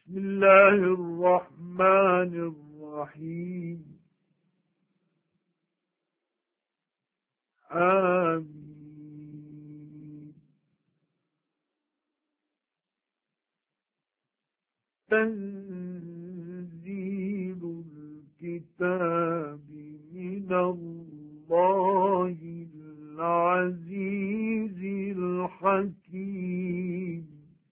بسم الله الرحمن الرحيم. آمين. تنزيل الكتاب من الله العزيز الحكيم.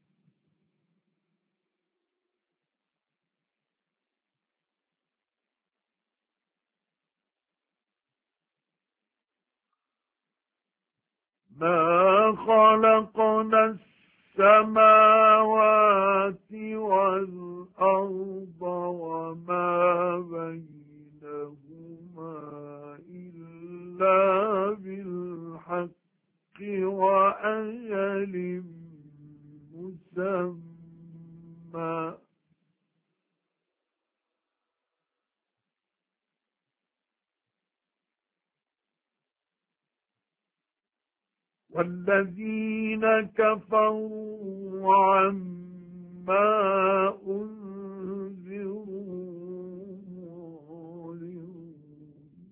ما خلقنا السماوات والأرض وما بينهما إلا بالحق وأجل مسمى. والذين كفروا عما أنذروا معرضون.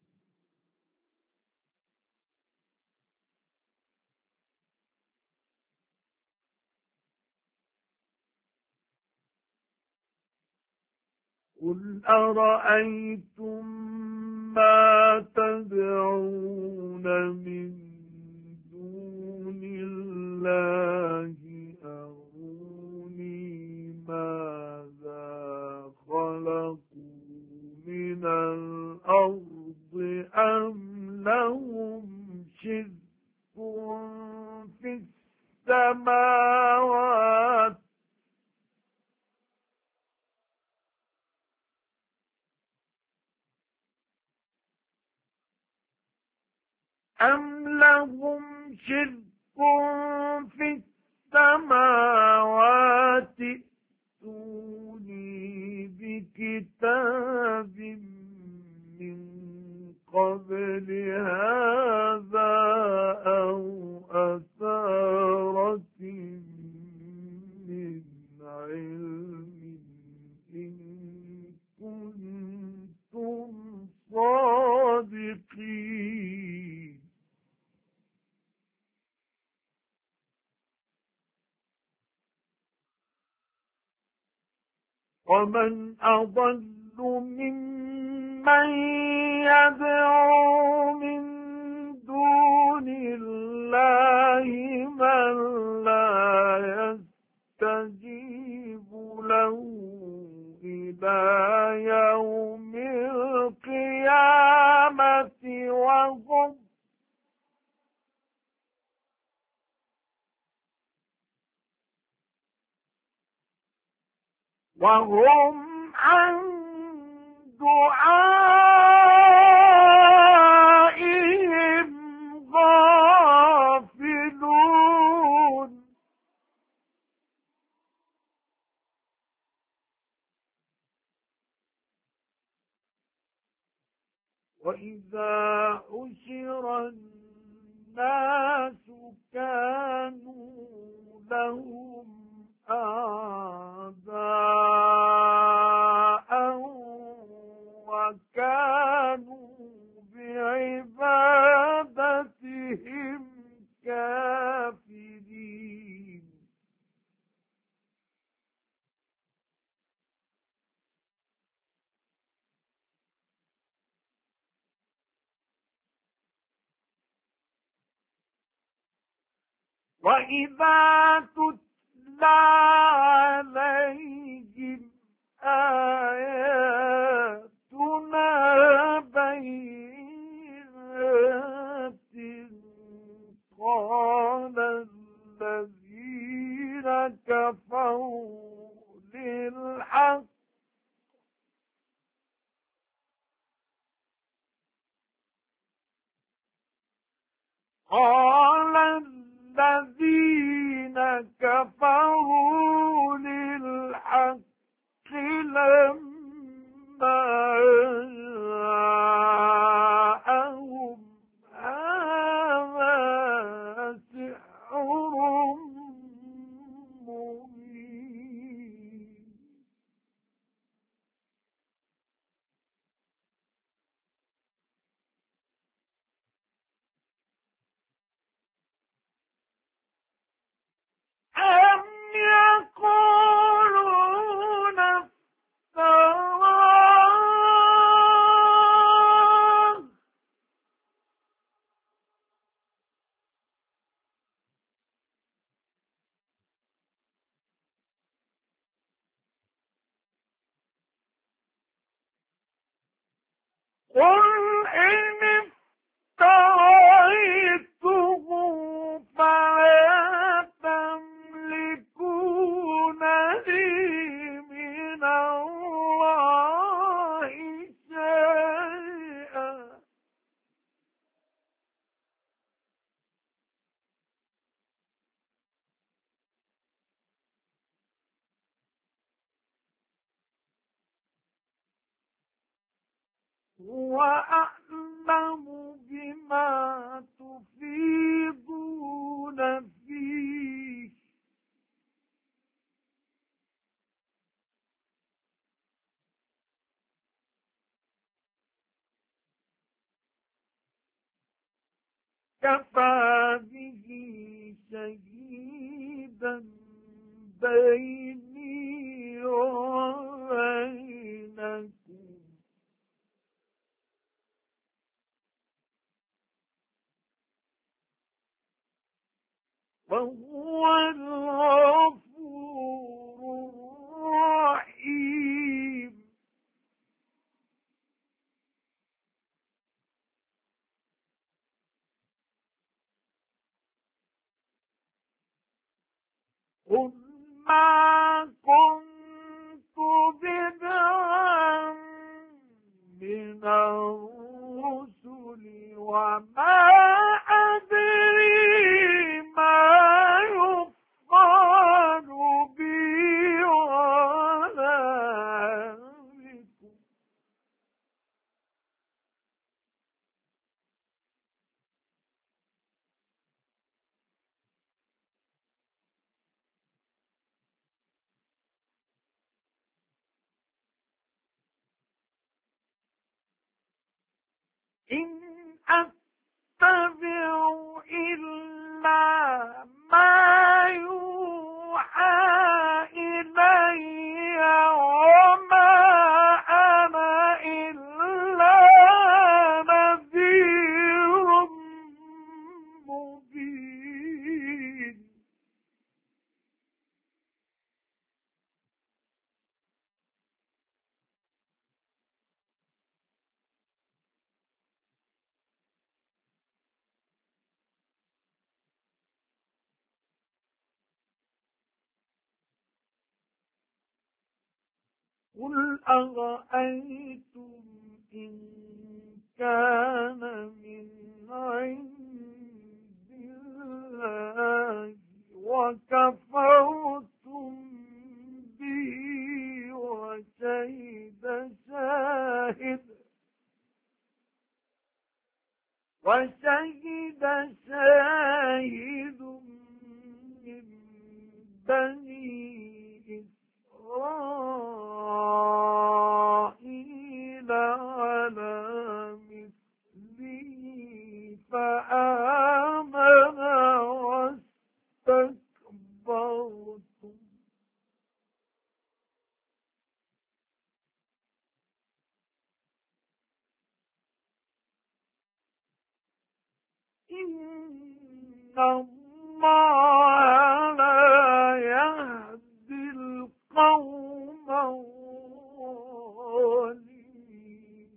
قل أرأيتم ما تدعون من دون الله أروني ماذا خلقوا من الأرض أم لهم شرك في السماوات أم لهم شرك في السماوات ائتوني بكتاب من قبل هذا أو أثارة من علم إن كنتم صادقين. ومن أضل ممن يدعو من دون الله من لا يستجيب له إلى يوم القيامة وهم عن دعائهم غافلون. وإذا حشر الناس كانوا لهم أعداء وكانوا بعبادتهم كافرين. وإذا تتلى عليهم آياتنا بينات قال الذين كفروا للحق لما جاءهم هذا سحر مبين. قل إن افتريته فلا تملكون لي من الله شيئا هو أعلم بما تفيضون فيه كفى به شهيدا بيني وبينكم وهو الغفور الرحيم قل ما كنت بدعا من الرسل وما أدري ما يفعل بي ولا بكم إن أتبع إلا ما يوحى إلي وما أنا إلا نذير مبين قل أرأيتم إن كان من عند الله وكفرتم به وشهد شاهد من بني إسرائيل على مثله فآمن واستكبرتم إن الله لا يهدي القوم الظالمين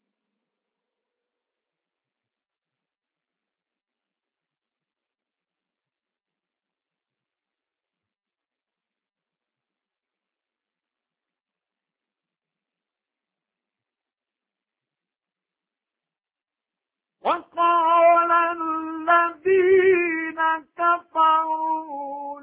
وقال الذين كفروا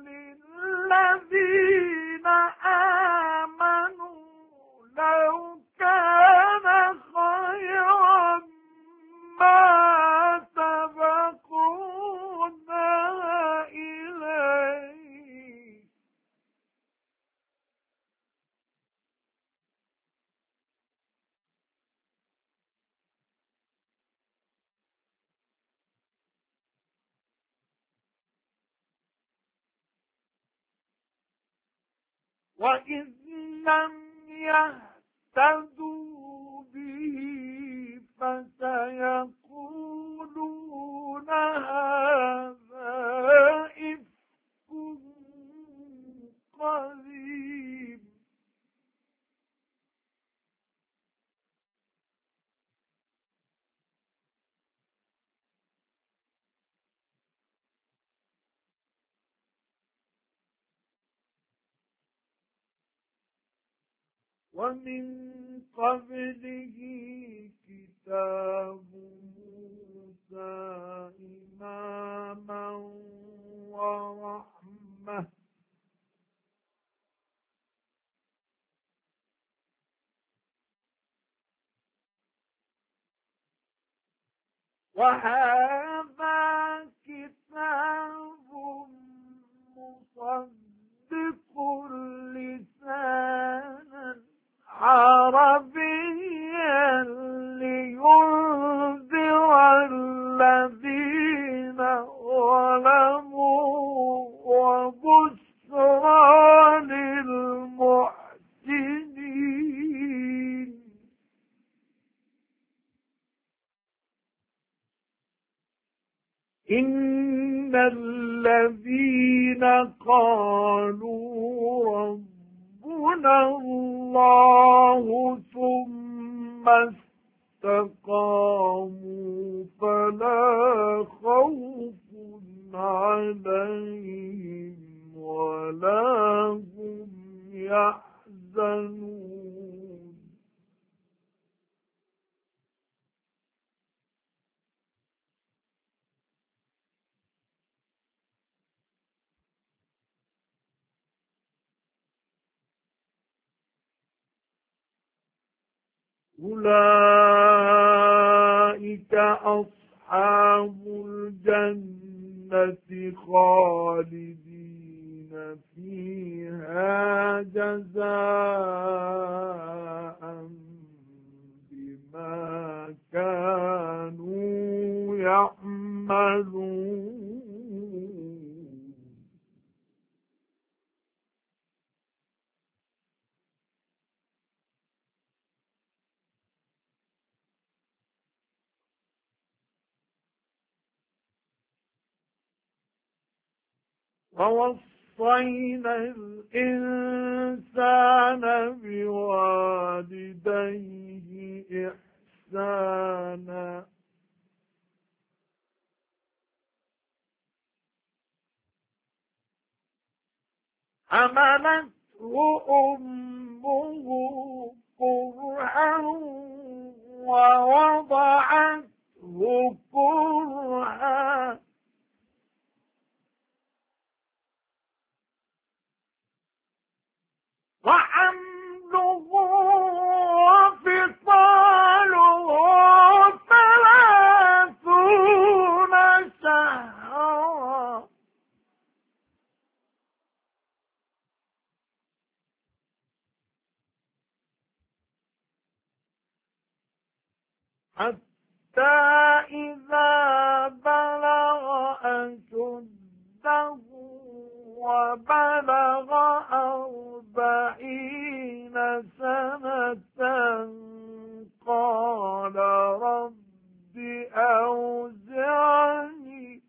للذين آمنوا لو كان خيرا ما سبقونا إليه وإذ لم يهتدوا به فسيقولون هذا إفك قديم ومن قبله كتاب موسى إماما ورحمة وهذا كتاب مصدق لسانا عربيا لينذر الذين ظلموا وبشرى للمحسنين إن الذين قالوا ربنا الله ثم استقاموا فلا خوف عليهم ولا هم يحزنون أولئك أصحاب الجنة خالدين فيها جزاء بما كانوا يعملون ووصينا الإنسان بوالديه إحسانا حملته أمه كرها ووضعته كرها وحمله وفصاله 30 شهرا حتى إذا بلغ أشده وبلغ 40 سنة قال رب أوزعني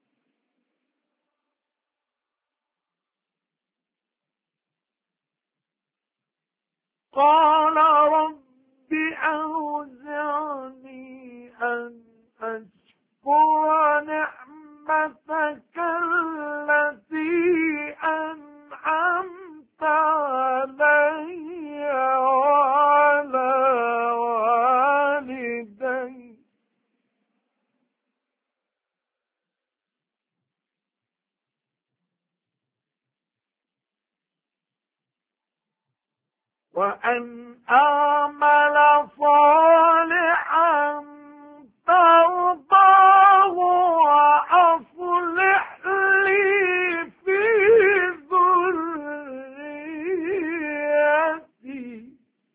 أن أشكر نعمتك التي أنعمت علي وعلى والدي وأن أعمل صالحا ترضاه وأصلح لي في ذريتي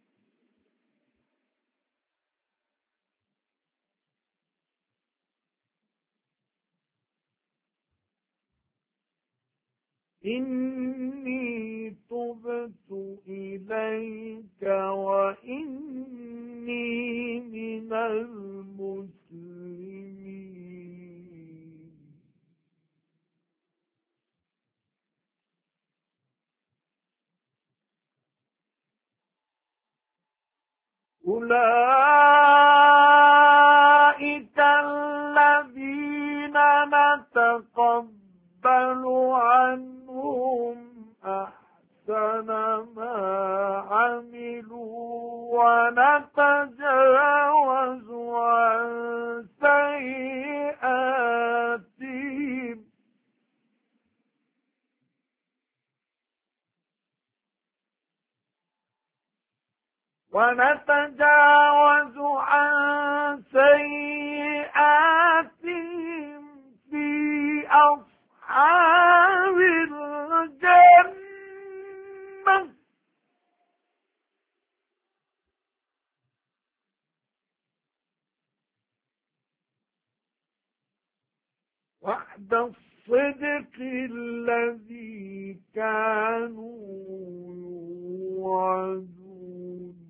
إني تبت إليك وإني من المسلمين أولئك الذين نتقبل عنهم أحسن ما عملوا ونتجاوز عن سيئاتهم في أصحاب الجنة وعد الصدق الذي كانوا يوعدون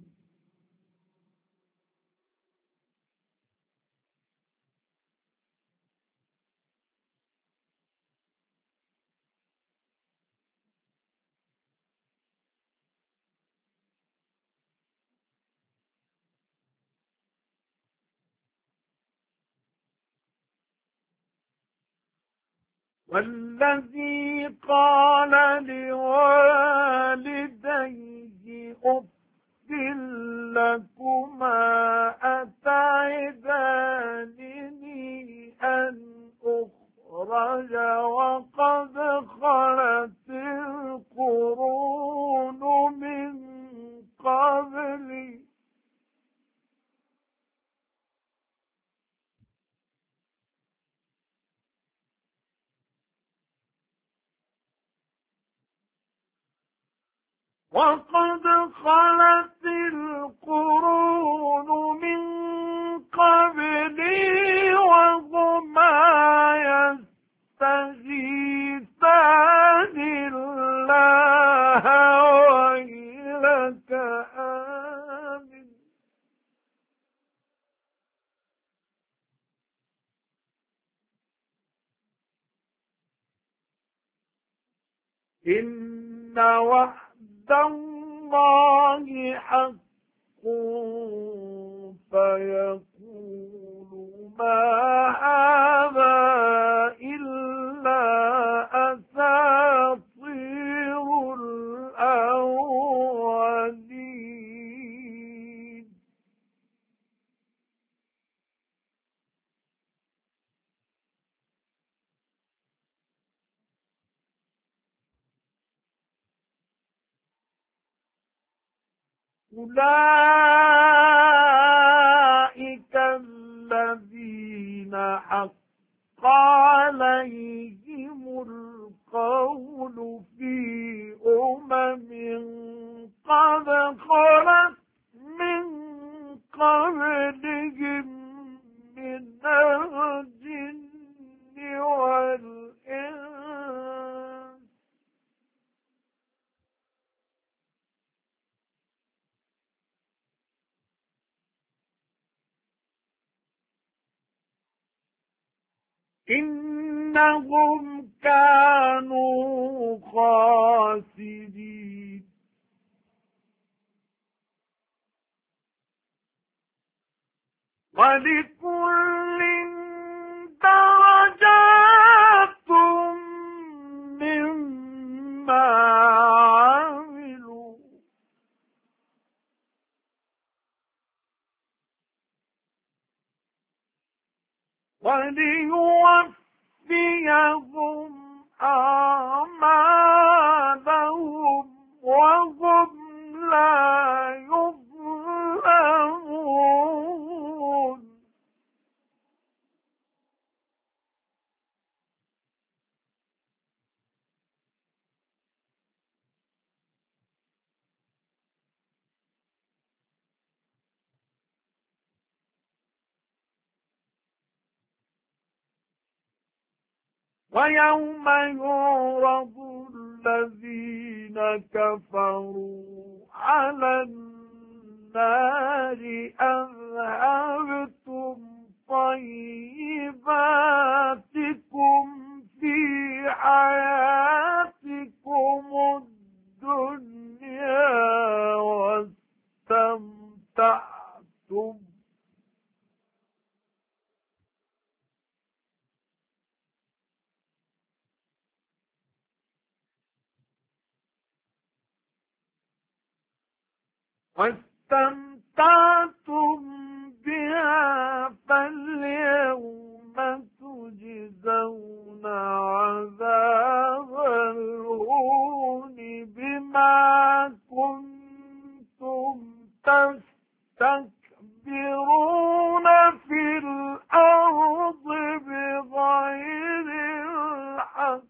والذي قال لوالديه أف لكما أتعدانني أن أخرج وقد خلت القرون من قبلي وقد خلت القرون من قبلي وهما يستغيثان الله ويلك آمن إن وعد الله حق فيقول ما هذا إلا أساطير الأولين أولئك الذين حق عليهم القول في قد خلت من قبلهم من الجن والإنس إنهم كانوا خاسرين ولكل درجات مما عملوا وليوفيهم أعمالهم وهم لا يظلمون ويوم يعرض الذين كفروا على النار أذهبتم طيباتكم في حياتكم الدنيا واستمتعتم اسْتَمْتَعْتُم بِهَا فَالْيَوْمَ تُجْزَوْنَ عَذَابَ الْهُونِ بِمَا كُنتُمْ تستكبرون في الأرض بغير الحق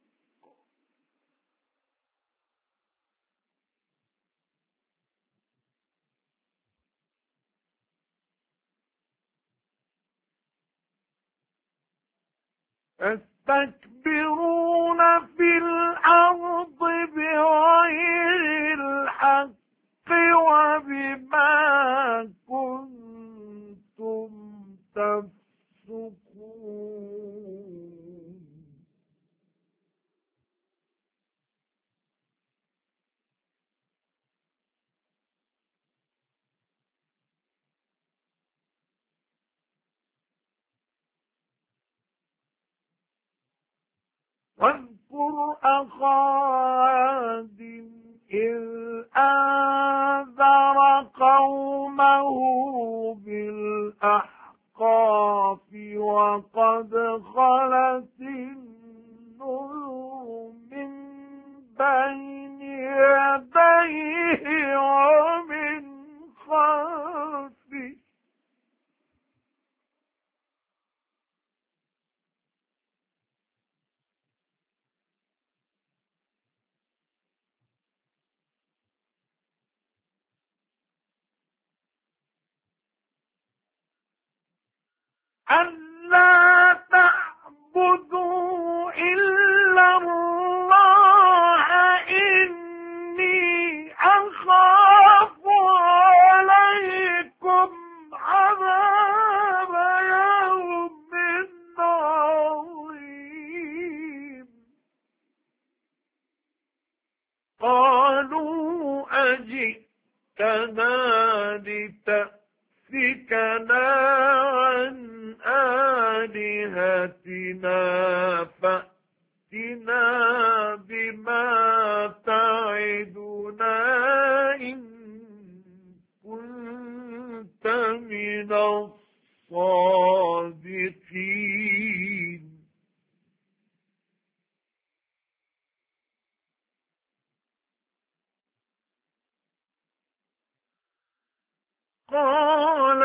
وبما كنتم تفسقون واذكر أخا عاد إذ أنذر قومه بالأحقاف وقد خلت النذر من بين يديه ومن خلفه ألا تعبدوا إلا الله إني أخاف عليكم عذاب يوم عظيم قالوا أجئتنا لتأفكنا عن آلهتنا فأتنا بما تعدنا إن كنت من الصادقين قال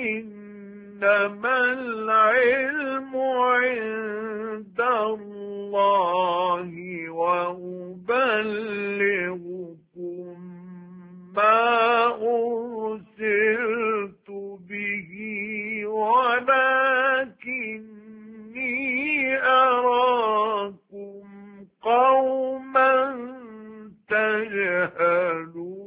إنما العلم عند الله وأبلغكم ما أرسلت به ولكني أراكم قوما تجهلون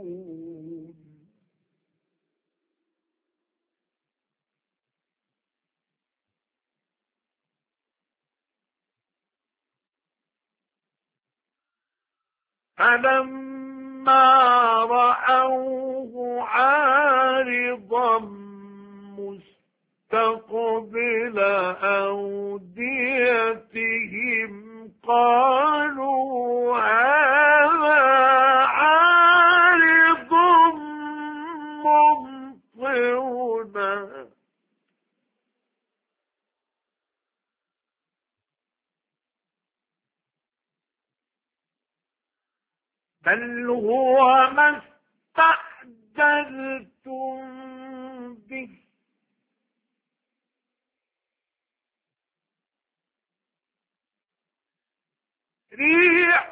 فلما رأوه عارضا مستقبل أوديتهم قالوا هذا عارض ممطرنا بل هو ما استعجلتم به ريح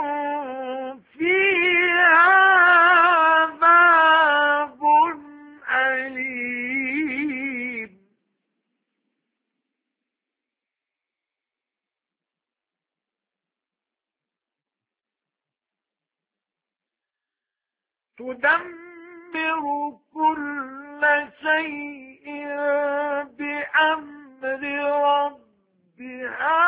فيها عذاب أليم تدمر كل شيء بأمر ربها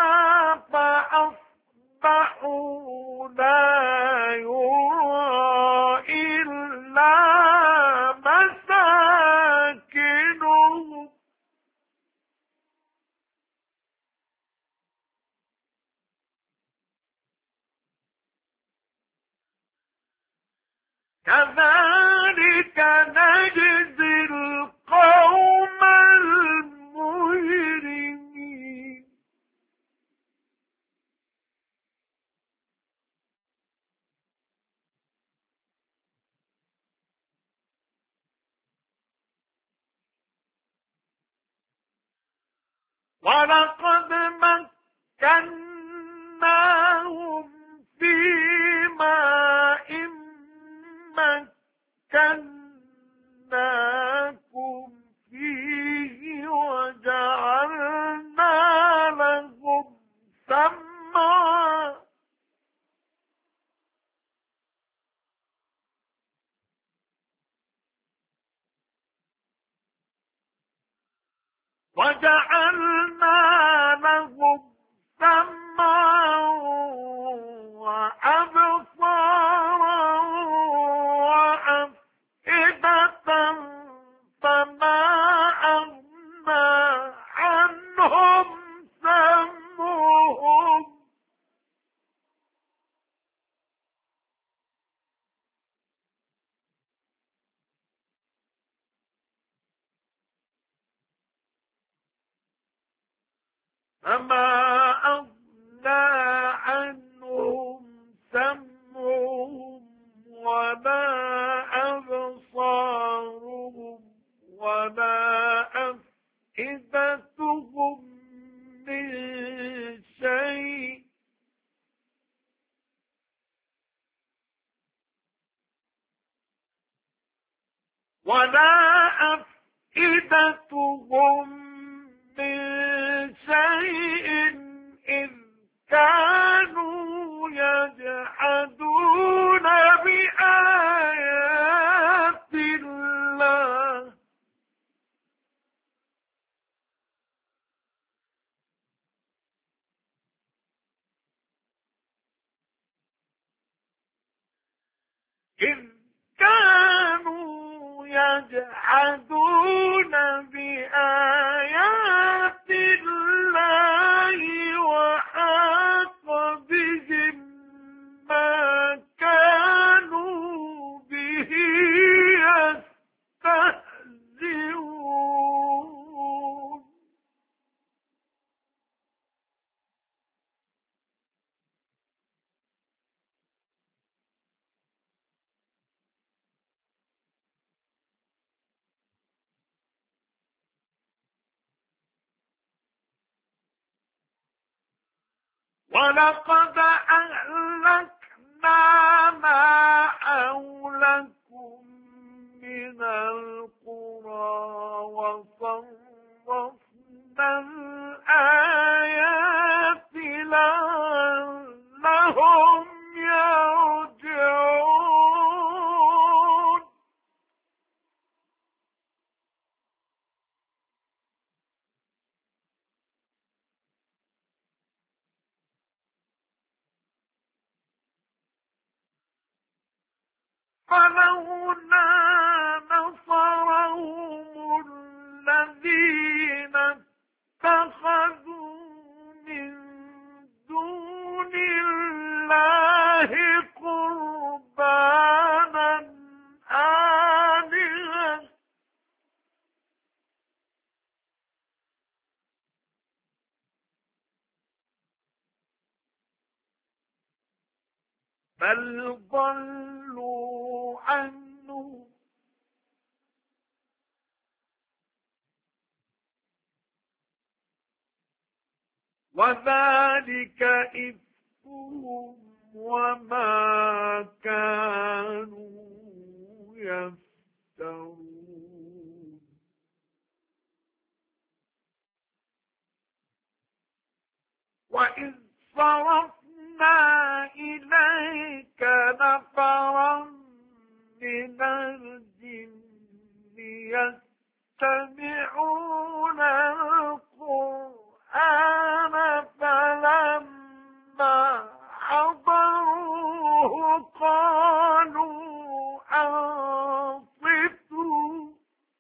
فأصبحوا لا يرى إلا مساكنهم كذلك نجزي ولقد مكناهم في ماء مكناكم فيه وجعلنا لهم سمعا وأبصارا وأفئدة فما أغنى عنهم سمعهم ولا أبصارهم ولا أفئدتهم من شيء ولا أفئدتهم من شيء إذ كانوا يجحدون بآيات الله إذ كانوا يجحدون بآيات الله وحاق بهم ما كانوا به يستهزئون ولقد أهلكنا ما حولكم من القرى وصرفنا الآيات لعلهم يرجعون فلولا نصرهم الذين اتخذوا من دون الله قربانا آلهة بل ضلوا عنه وذلك إفكهم وما كانوا يفترون وإذ صرفنا إليك نفرا من الجن يستمعون القرآن فلما حضروه قالوا أنصتوا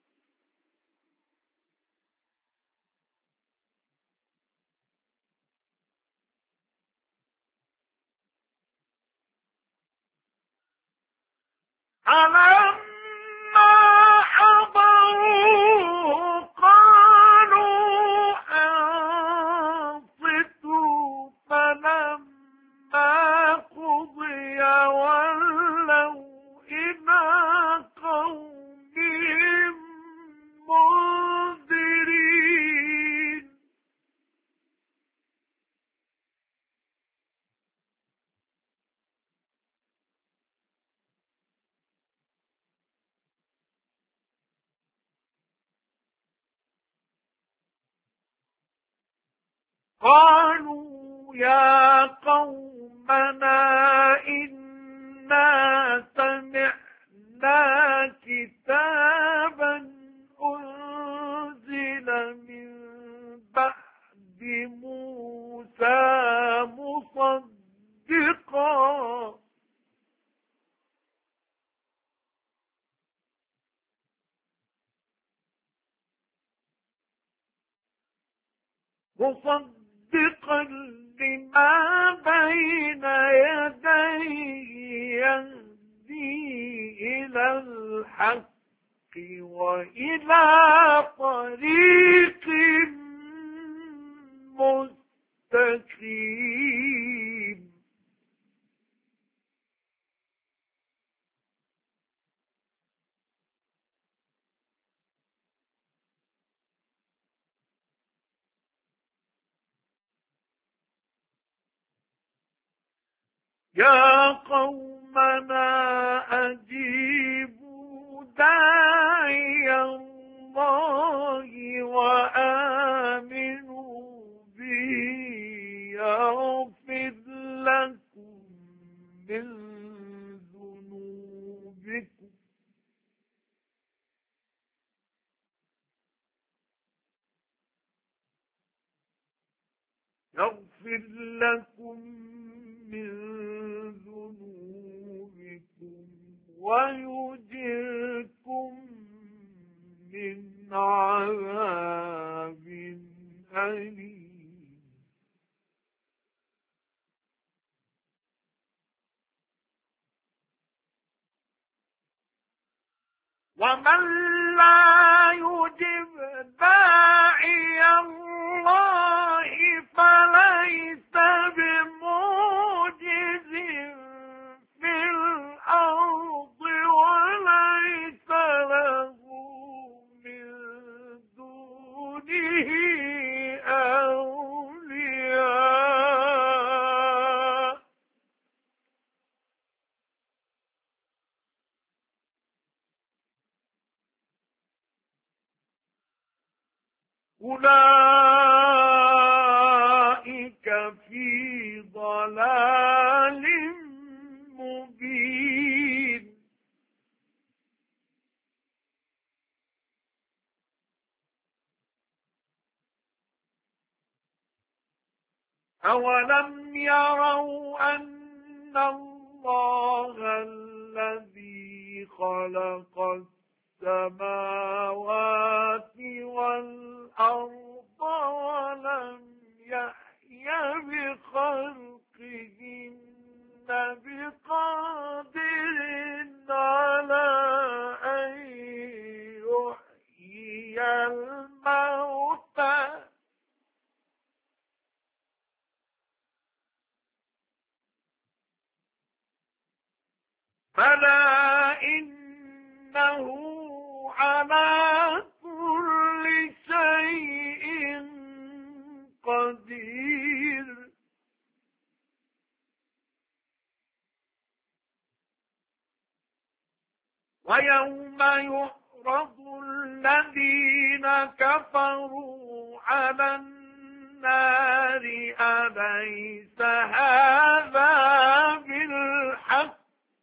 فلما حضروه قالوا أنصتوا فلما قضي ولوا إلى قومهم منذرين قالوا يا قومنا إنا سمعنا كتابا أنزل من بعد موسى مصدقا لما بين يديه يهدي إلى الحق وإلى طريق مستقيم. يا قومنا أجيبوا داعي الله وآمنوا به يغفر لكم من ذنوبكم من ذنوبكم ويجركم من عذاب أليم. ومن لا يجب داعي الله فليس بمعجز في الأرض وليس له من دونه أولياء. أولئك في ضلال مبين. أولم يروا أن الله الذي خلق السماوات والأرض ولم يحي بخلقهن بقادر على أن يحيي الموتى بلى إنه على كل شيء قدير. ويوم يعرض الذين كفروا على النار أليس هذا بالحق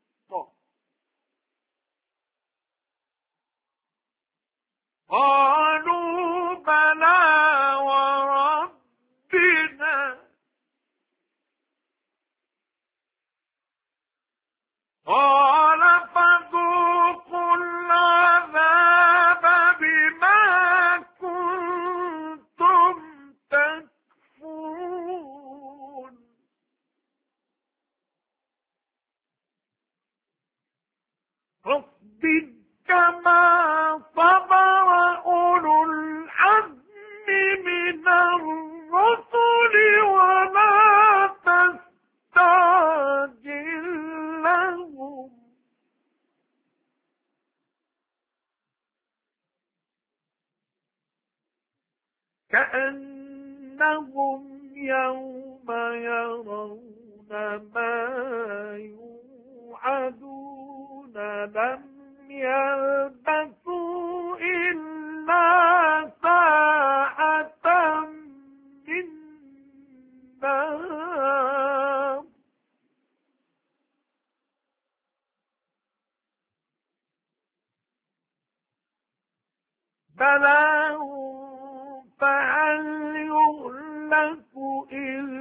قالوا بلى وربنا قال فذوقوا العذاب بما كنتم تكفرون. فاصبر كما صبر أولو العزم من الرسل ولا تستعجل لهم كأنهم يوم يرون ما يوعدون لم يلبثوا إلا ساعة من فهل يهلك إلا